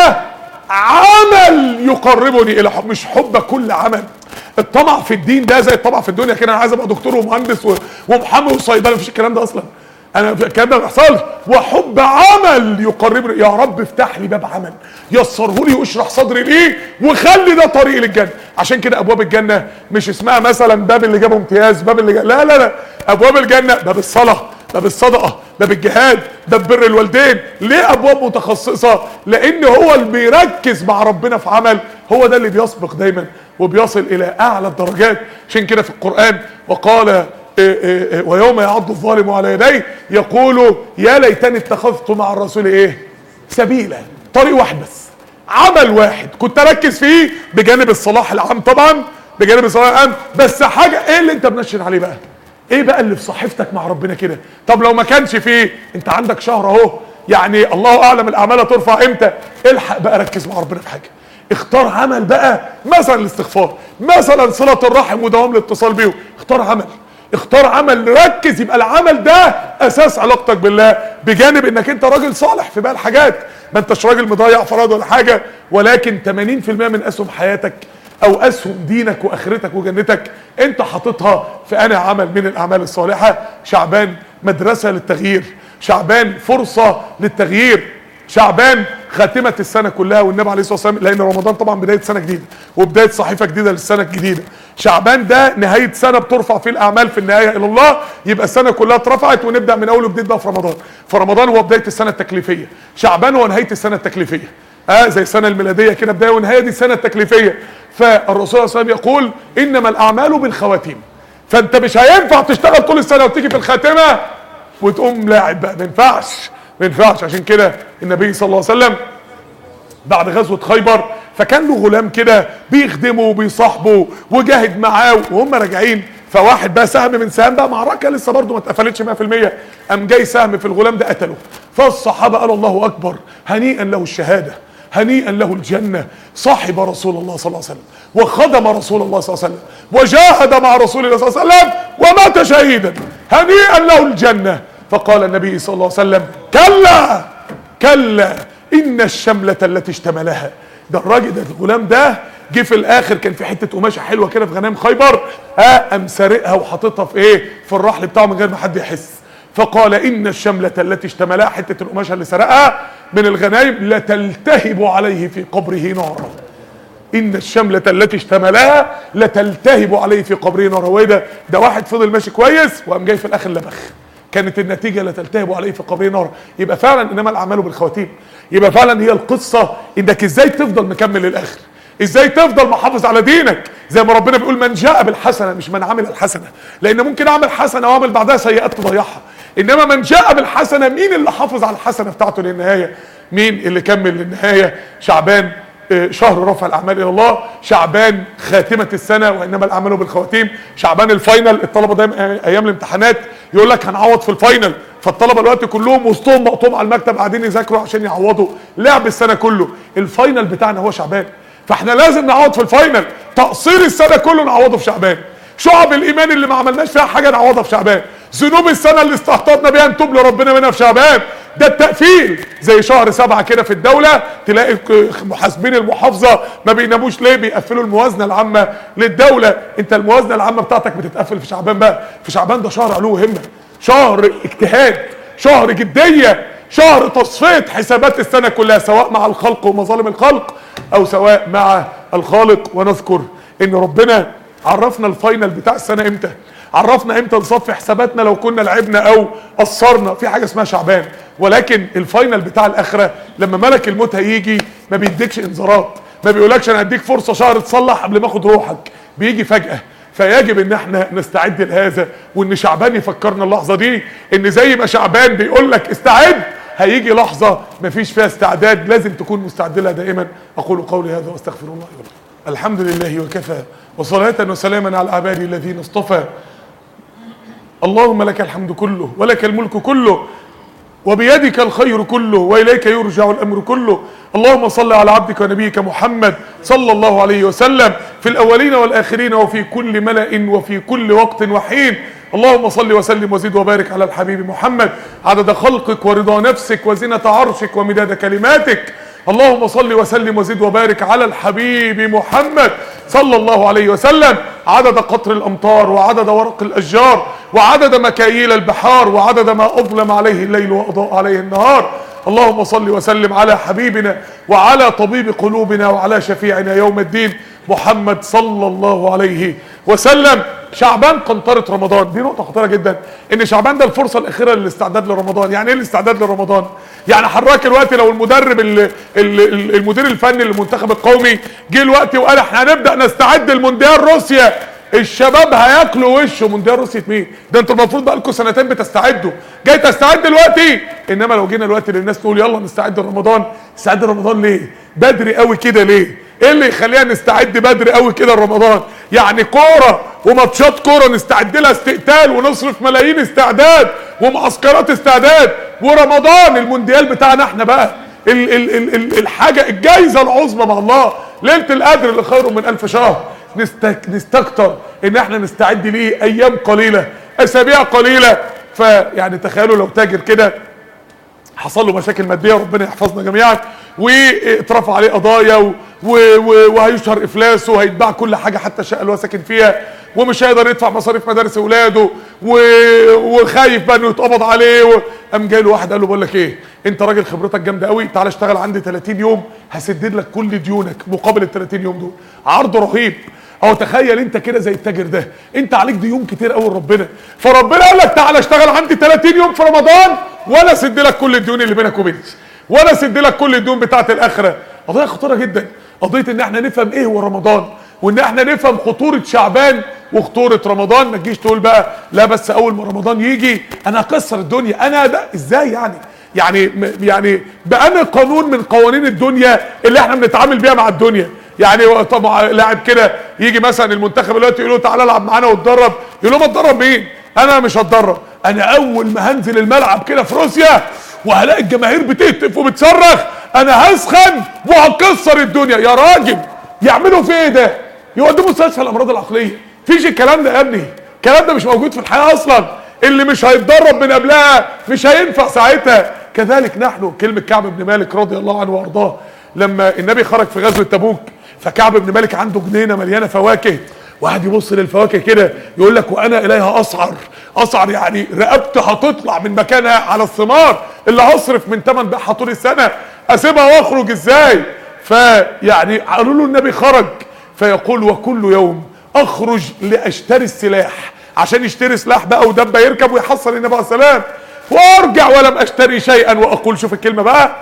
عمل يقربني الى حب، مش حب كل عمل. الطمع في الدين ده زي الطمع في الدنيا كده، انا عايز ابقى دكتور ومهندس ومحامي وصيدلي، مفيش الكلام ده اصلا. انا الكلام ده ما بيحصلش. وحب عمل يقربني، يا رب افتح لي باب عمل يسره لي واشرح صدري ليه وخلي ده طريقي للجنه. عشان كده ابواب الجنه مش اسمها مثلا باب اللي جابه امتياز، باب اللي لا لا لا، ابواب الجنه باب الصلاه، باب الصدقه، باب الجهاد، باب بر الوالدين. ليه ابواب متخصصه؟ لان هو اللي بيركز مع ربنا في عمل، هو ده اللي بيسبق دايما وبيصل الى اعلى الدرجات. عشان كده في القران وقال ويوم يعض الظالم على يديه يقول يا ليتني اتخذت مع الرسول ايه سبيلا. طريق واحد بس، عمل واحد كنت اركز فيه بجانب الصلاح العام، طبعا بجانب الصلاح العام، بس حاجه ايه اللي انت منشن عليه بقى؟ ايه بقى اللي في صحيفتك مع ربنا كده؟ طب لو ما كانش فيه، انت عندك شهر اهو، يعني الله اعلم الاعمال ترفع امتى. الحق بقى ركز مع ربنا في حاجه، اختار عمل بقى، مثلا الاستغفار، مثلا صله الرحم ودوام الاتصال بيه، اختار عمل اختار عمل، ركز، يبقى العمل ده اساس علاقتك بالله، بجانب انك انت راجل صالح في باقي الحاجات، ما انتش راجل مضيع فراد ولا حاجه، ولكن 80% من اسهم حياتك او اسهم دينك واخرتك وجنتك انت حاططها في انا عمل من الاعمال الصالحه. شعبان مدرسه للتغيير، شعبان فرصه للتغيير، شعبان خاتمه السنه كلها، والنبي عليه الصلاه والسلام، لان رمضان طبعا بدايه سنه جديده وبدايه صحيفه جديده للسنه الجديده، شعبان ده نهايه سنه بترفع فيه الاعمال في النهايه الى الله، يبقى السنه كلها اترفعت ونبدا من اول وجديد بقى في رمضان. فرمضان هو بدايه السنه التكليفيه، شعبان هو نهايه السنه التكليفيه، زي السنه الميلاديه كده، بدايه ونهايه، دي السنه التكليفيه. فالرسول صلى الله عليه وسلم يقول انما الاعمال بالخواتيم، فانت مش هينفع تشتغل طول السنه وتيجي في الخاتمه وتقوم لاعب بقى، ما ينفعش. عشان كده النبي صلى الله عليه وسلم بعد غزوه خيبر، فكان له غلام كده بيخدمه وبيصاحبه وجاهد معاه، وهم راجعين فواحد بقى سهم من سهام بقى، معركه لسه برضه ما اتقفلتش 100%، قام جاي سهم في الغلام ده قتله. فالصحابه قالوا الله اكبر، هنيئا له الشهاده، هنيئا له الجنه، صاحب رسول الله صلى الله عليه وسلم وخدم رسول الله صلى الله عليه وسلم وجاهد مع رسول الله صلى الله عليه وسلم ومات شهيدا، هنيئا له الجنه. فقال النبي صلى الله عليه وسلم كلا ان الشمله التي اشتملها، ده الراجل ده الغلام ده جه في الاخر كان في حته قماشه حلوه كده في غنائم خيبر، قام سارقها وحاططها في ايه، في الرحل بتاعه من غير ما حد يحس. فقال ان الشمله التي اشتملها، حته القماشه اللي سرقها من الغنائم، لتلتهب عليه في قبره نارا. ان الشمله التي اشتملها لتلتهب عليه في قبره نارا. وايه ده واحد فضل ماشي كويس وقام جاي في الاخر لبخ، كانت النتيجه لتلتهب عليه في قبره نارا. يبقى فعلا انما الاعمال بالخواتيم، يبقى فعلا هي القصه انك ازاي تفضل مكمل للاخر، ازاي تفضل محافظ على دينك، زي ما ربنا بيقول من جاء بالحسنه، مش من عمل الحسنه، لان ممكن اعمل حسنه واعمل بعدها سيئات تضيعها، انما من جاء بالحسنه، مين اللي حافظ على الحسنه بتاعته للنهايه؟ مين اللي كمل للنهايه؟ شعبان شهر رفع الاعمال الى الله، شعبان خاتمه السنه وانما الاعمال بالخواتيم، شعبان الفاينل. الطلبه دايما ايام الامتحانات يقول لك هنعوض في الفاينل، فالطلبه دلوقتي كلهم وسطهم مقطوم على المكتب قاعدين يذاكروا عشان يعوضوا لعب السنه كله. الفاينل بتاعنا هو شعبان، فاحنا لازم نعوض في الفاينل، تقصير السنه كله نعوضه في شعبان، شعب الايمان اللي ما عملناش فيها حاجه نعوضها في شعبان، ذنوب السنه اللي استهترنا بيها نتوب لربنا منها في شعبان. ده التقفيل، زي شهر 7 كده في الدوله تلاقي محاسبين المحافظه ما بيناموش ليه؟ بيقفلوا الموازنه العامه للدوله. انت الموازنه العامه بتاعتك بتتقفل في شعبان بقى، في شعبان ده شهر علوه همه، شهر اجتهاد، شهر جديه، شهر تصفيه حسابات السنه كلها، سواء مع الخلق ومظالم الخلق او سواء مع الخالق. ونذكر ان ربنا عرفنا الفاينل بتاع السنه امتى، عرفنا امتى نصفي حساباتنا لو كنا لعبنا او قصرنا في حاجه اسمها شعبان. ولكن الفاينل بتاع الاخره لما ملك الموت هيجي ما بيديكش انذارات، ما بيقولكش انا هديك فرصه شهر تصلح قبل ما اخد روحك، بيجي فجاه. فيجب ان احنا نستعد لهذا، وان شعبان يفكرنا اللحظه دي ان زي ما شعبان بيقول لك استعد، هيجي لحظه مفيش فيها استعداد، لازم تكون مستعد لها دائما. اقول قولي هذا واستغفر الله لي ولكم. الحمد لله وكفى، وصلاة وسلاما على عبادي الذين اصطفى. اللهم لك الحمد كله ولك الملك كله وبيدك الخير كله وإليك يرجع الأمر كله. اللهم صل على عبدك ونبيك محمد صلى الله عليه وسلم في الأولين والآخرين وفي كل ملأ وفي كل وقت وحين. اللهم صل وسلم وزد وبارك على الحبيب محمد عدد خلقك ورضا نفسك وزنة عرشك ومداد كلماتك. اللهم صل وسلم وزد وبارك على الحبيب محمد صلى الله عليه وسلم عدد قطر الأمطار وعدد ورق الأشجار وعدد مكاييل البحار وعدد ما أظلم عليه الليل وأضاء عليه النهار. اللهم صل وسلم على حبيبنا وعلى طبيب قلوبنا وعلى شفيعنا يوم الدين محمد صلى الله عليه وسلم. شعبان قنطرة رمضان، دي نقطة خطيرة جدا، ان شعبان ده الفرصة الأخيرة للاستعداد لرمضان. يعني ايه الاستعداد لرمضان؟ يعني حضرتك الوقت لو المدرب المدير الفني للمنتخب القومي جه الوقت وقال احنا هنبدأ نستعد لمونديال روسيا، الشباب هياكلوا وشه. مونديال روسيا مين؟ ده انتوا المفروض بقى لكم سنتين بتستعدوا، جاي تستعد دلوقتي. انما لو جينا دلوقتي للناس تقول يلا نستعد لرمضان، نستعد لرمضان ليه؟ بدري قوي كده ليه؟ ايه اللي يخلينا نستعد بدري قوي كده لرمضان؟ يعني كوره وماتشات كوره نستعد لها استقتال ونصرف ملايين استعداد ومعسكرات استعداد، ورمضان المونديال بتاعنا احنا بقى الحاجه الجايزه العظمى مع الله، ليله القدر اللي خير من 1000 شهر، نستكتر ان احنا نستعد ليه ايام قليله اسابيع قليله. فيعني تخيلوا لو تاجر كده حصل له مشاكل ماديه، ربنا يحفظنا جميعا، واترفع عليه قضايا وهيشهر افلاسه، وهيتباع كل حاجه حتى الشقه اللي هو ساكن فيها، ومش هيقدر يدفع مصاريف مدارس اولاده، وخايف بقى انه يتقبض عليه. قام جاي له واحد قال له بقول لك ايه، انت راجل خبرتك جامده قوي، تعالى اشتغل عندي 30 يوم هسدد لك كل ديونك مقابل ال 30 يوم دول. عرض رهيب. او تخيل انت كده زي التاجر ده، انت عليك ديون كتير قوي لربنا، فربنا قال لك تعالى اشتغل عندي 30 يوم في رمضان وانا اسد لك كل الديون اللي بينك وبيني، وانا اسد لك كل الديون بتاعه الاخره. قضيه خطيره جدا، قضيه ان احنا نفهم ايه هو رمضان، وان احنا نفهم خطوره شعبان وخطوره رمضان. ما تجيش تقول بقى لا بس اول ما رمضان يجي انا هكسر الدنيا، انا ده ازاي يعني بأنا قانون من قوانين الدنيا اللي احنا بنتعامل بيها مع الدنيا. يعني طبعا لاعب كده يجي مثلا المنتخب دلوقتي يقول له تعالى العب معانا واتدرب، يقول له ما اتدرب مين؟ انا مش هتدرب، انا اول ما هنزل الملعب كده في روسيا وهلاقي الجماهير بتهتف وبتصرخ انا هسخن وهكسر الدنيا. يا راجل يعملوا في ايه ده؟ يودوه مستشفى الامراض العقليه. فيش الكلام ده يا ابني، الكلام ده مش موجود في الحياه اصلا. اللي مش هيتدرب من قبلها مش هينفع ساعتها. كذلك نحن. كلمه كعب بن مالك رضي الله عنه وارضاه، لما النبي خرج في غزوه تبوك، فكعب بن مالك عنده جنينه مليانه فواكه، وقعد يبص للفواكه كده يقول لك وانا اليها اسعر، يعني رقبتي هتطلع من مكانها على الثمار اللي هصرف من ثمن بيعها طول السنه، اسيبها واخرج ازاي؟ فيعني قالوا له النبي خرج، فيقول وكل يوم اخرج لاشتري السلاح، عشان يشتري سلاح بقى ودبه يركب ويحصل النبي عليه السلام، وارجع ولم اشتري شيئا واقول، شوف الكلمه بقى،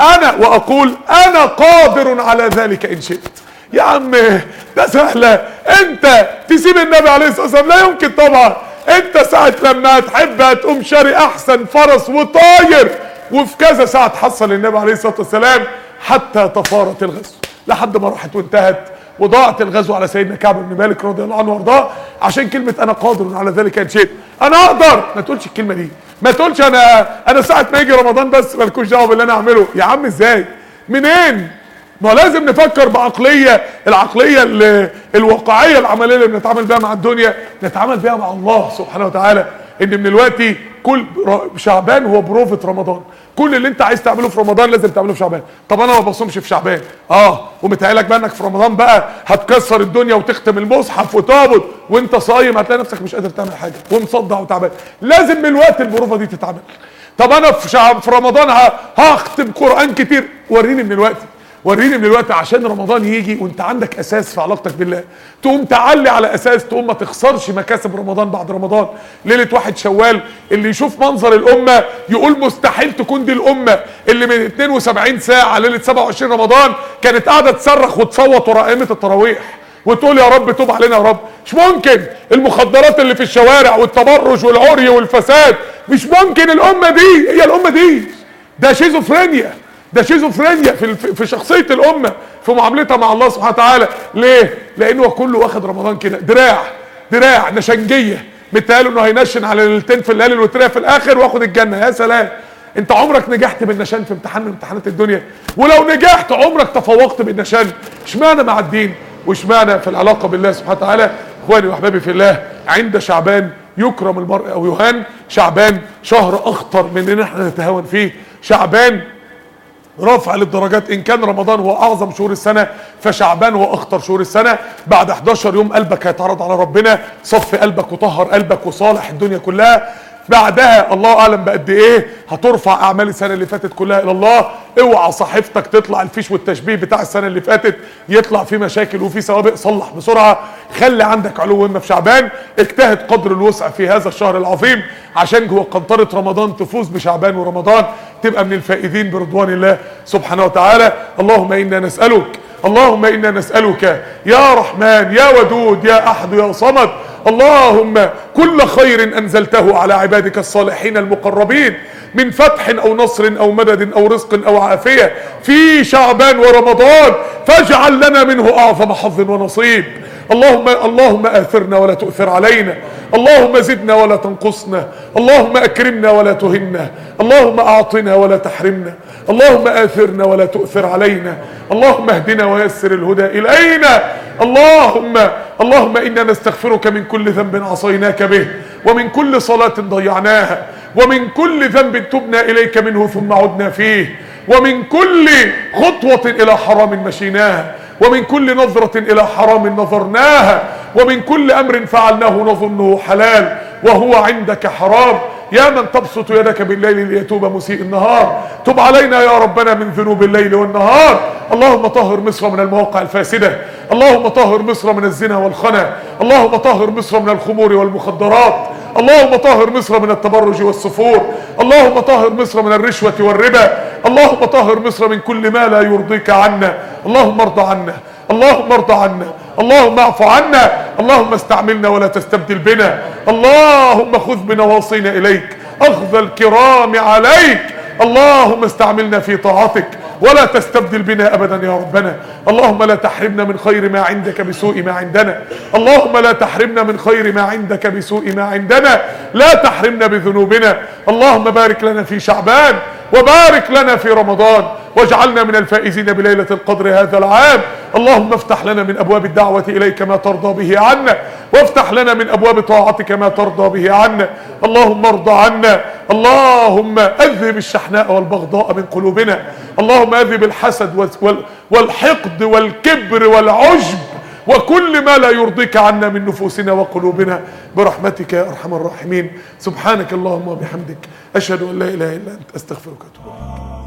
واقول انا قادر على ذلك ان شئت. يا عم ده سهله، انت تسيب النبي عليه الصلاه والسلام؟ لا يمكن طبعا. انت ساعه لما تحب هتقوم شاري احسن فرس وطاير، وفي كذا ساعه تحصل النبي عليه الصلاه والسلام، حتى تفارت الغزو، لحد ما راحت وانتهت وضاعت الغزو على سيدنا كعب بن مالك رضي الله عنه وارضاه، عشان كلمه انا قادر على ذلك ان شئت. انا اقدر، ما تقولش الكلمه دي، ما تقولش انا ساعه ما يجي رمضان بس مالكوش دعوه باللي انا اعمله. يا عم ازاي؟ منين؟ ما لازم نفكر بعقليه، العقليه الواقعيه العمليه اللي بنتعامل بيها مع الدنيا، نتعامل بيها مع الله سبحانه وتعالى. ان من دلوقتي كل شعبان هو بروفة رمضان، كل اللي انت عايز تعمله في رمضان لازم تعمله في شعبان. طب انا ما بصومش في شعبان، ومتهيألك بقى انك في رمضان بقى هتكسر الدنيا وتختم المصحف وتعبد، وانت صايم هتلاقي نفسك مش قادر تعمل حاجه ومصدع وتعبان. لازم من الوقت البروفه دي تتعمل. طب انا في رمضان هختم قران كتير، وريني من الوقت، وريني من الوقت، عشان رمضان يجي وانت عندك اساس في علاقتك بالله، تقوم تعلي على اساس، تقوم ما تخسرش مكاسب رمضان بعد رمضان. ليله 1 شوال اللي يشوف منظر الامه يقول مستحيل تكون دي الامه اللي من 72 ساعه ليله 27 رمضان كانت قاعده تصرخ وتصوت ورا ائمه التراويح وتقول يا رب توب علينا يا رب. مش ممكن. المخدرات اللي في الشوارع والتبرج والعري والفساد، مش ممكن الامه دي هي الامه دي. ده شيزوفرينيا، ده شيزوفرينيا في شخصيه الامه، في معاملتها مع الله سبحانه وتعالى. ليه؟ لانه كله واخد رمضان كده دراع نشنجيه، متهيأله انه هينشن على ليلتين في الليالي الوتريه في الاخر واخد الجنه. يا سلام، انت عمرك نجحت بالنشان في امتحان من امتحانات الدنيا؟ ولو نجحت عمرك تفوقت بالنشان؟ اشمعنى مع الدين واشمعنى في العلاقه بالله سبحانه وتعالى؟ اخواني واحبابي في الله، عند شعبان يكرم المرء او يهان. شعبان شهر اخطر من ان احنا نتهاون فيه. شعبان رافع للدرجات. ان كان رمضان هو اعظم شهور السنه، فشعبان هو اخطر شهور السنه. بعد 11 يوم قلبك هيتعرض على ربنا، صف قلبك وطهر قلبك وصالح الدنيا كلها. بعدها الله اعلم بقد ايه هترفع اعمال السنه اللي فاتت كلها الى الله. اوعى صحيفتك تطلع الفيش والتشبيه بتاع السنه اللي فاتت يطلع فيه مشاكل وفيه سوابق، صلح بسرعه. خلي عندك علو همه في شعبان، اجتهد قدر الوسع في هذا الشهر العظيم عشان جوه قنطره رمضان تفوز بشعبان ورمضان، تبقى من الفائزين برضوان الله سبحانه وتعالى. اللهم انا نسالك يا رحمن يا ودود يا احد يا صمد، اللهم كل خير انزلته على عبادك الصالحين المقربين من فتح او نصر او مدد او رزق او عافيه في شعبان ورمضان، فاجعل لنا منه اعظم حظ ونصيب. اللهم آثرنا ولا تؤثر علينا، اللهم زدنا ولا تنقصنا، اللهم أكرمنا ولا تهنا، اللهم أعطنا ولا تحرمنا، اللهم آثرنا ولا تؤثر علينا، اللهم اهدنا ويسر الهدى إلينا، اللهم اللهم إنا نستغفرك من كل ذنب عصيناك به، ومن كل صلاة ضيعناها، ومن كل ذنب تبنا إليك منه ثم عدنا فيه، ومن كل خطوة إلى حرام مشيناها، ومن كل نظرة إلى حرام نظرناها، ومن كل أمر فعلناه نظنه حلال وهو عندك حرام. يا من تبسط يدك بالليل ليتوب مسيء النهار، تب علينا يا ربنا من ذنوب الليل والنهار. اللهم طهر مصر من المواقع الفاسدة، اللهم طهر مصر من الزنا والخنا، اللهم طهر مصر من الخمور والمخدرات، اللهم طهر مصر من التبرج والسفور، اللهم طهر مصر من الرشوة والربا، اللهم طهر مصر من كل ما لا يرضيك عنا. اللهم ارض عنا، اللهم ارض عنا، اللهم اعف عنا، اللهم استعملنا ولا تستبدل بنا، اللهم خذ بنواصينا إليك أخذ الكرام عليك، اللهم استعملنا في طاعتك ولا تستبدل بنا أبدا يا ربنا. اللهم لا تحرمنا من خير ما عندك بسوء ما عندنا، اللهم لا تحرمنا من خير ما عندك بسوء ما عندنا، لا تحرمنا بذنوبنا. اللهم بارك لنا في شعبان، وبارك لنا في رمضان، واجعلنا من الفائزين بليلة القدر هذا العام. اللهم افتح لنا من أبواب الدعوة إليك ما ترضى به عنا، وافتح لنا من أبواب طاعتك ما ترضى به عنا. اللهم ارض عنا، اللهم أذهب الشحناء والبغضاء من قلوبنا، اللهم أذهب الحسد والحقد والكبر والعجب وكل ما لا يرضيك عنا من نفوسنا وقلوبنا برحمتك يا أرحم الراحمين. سبحانك اللهم وبحمدك، أشهد أن لا إله إلا أنت، أستغفرك وأتوب إليك.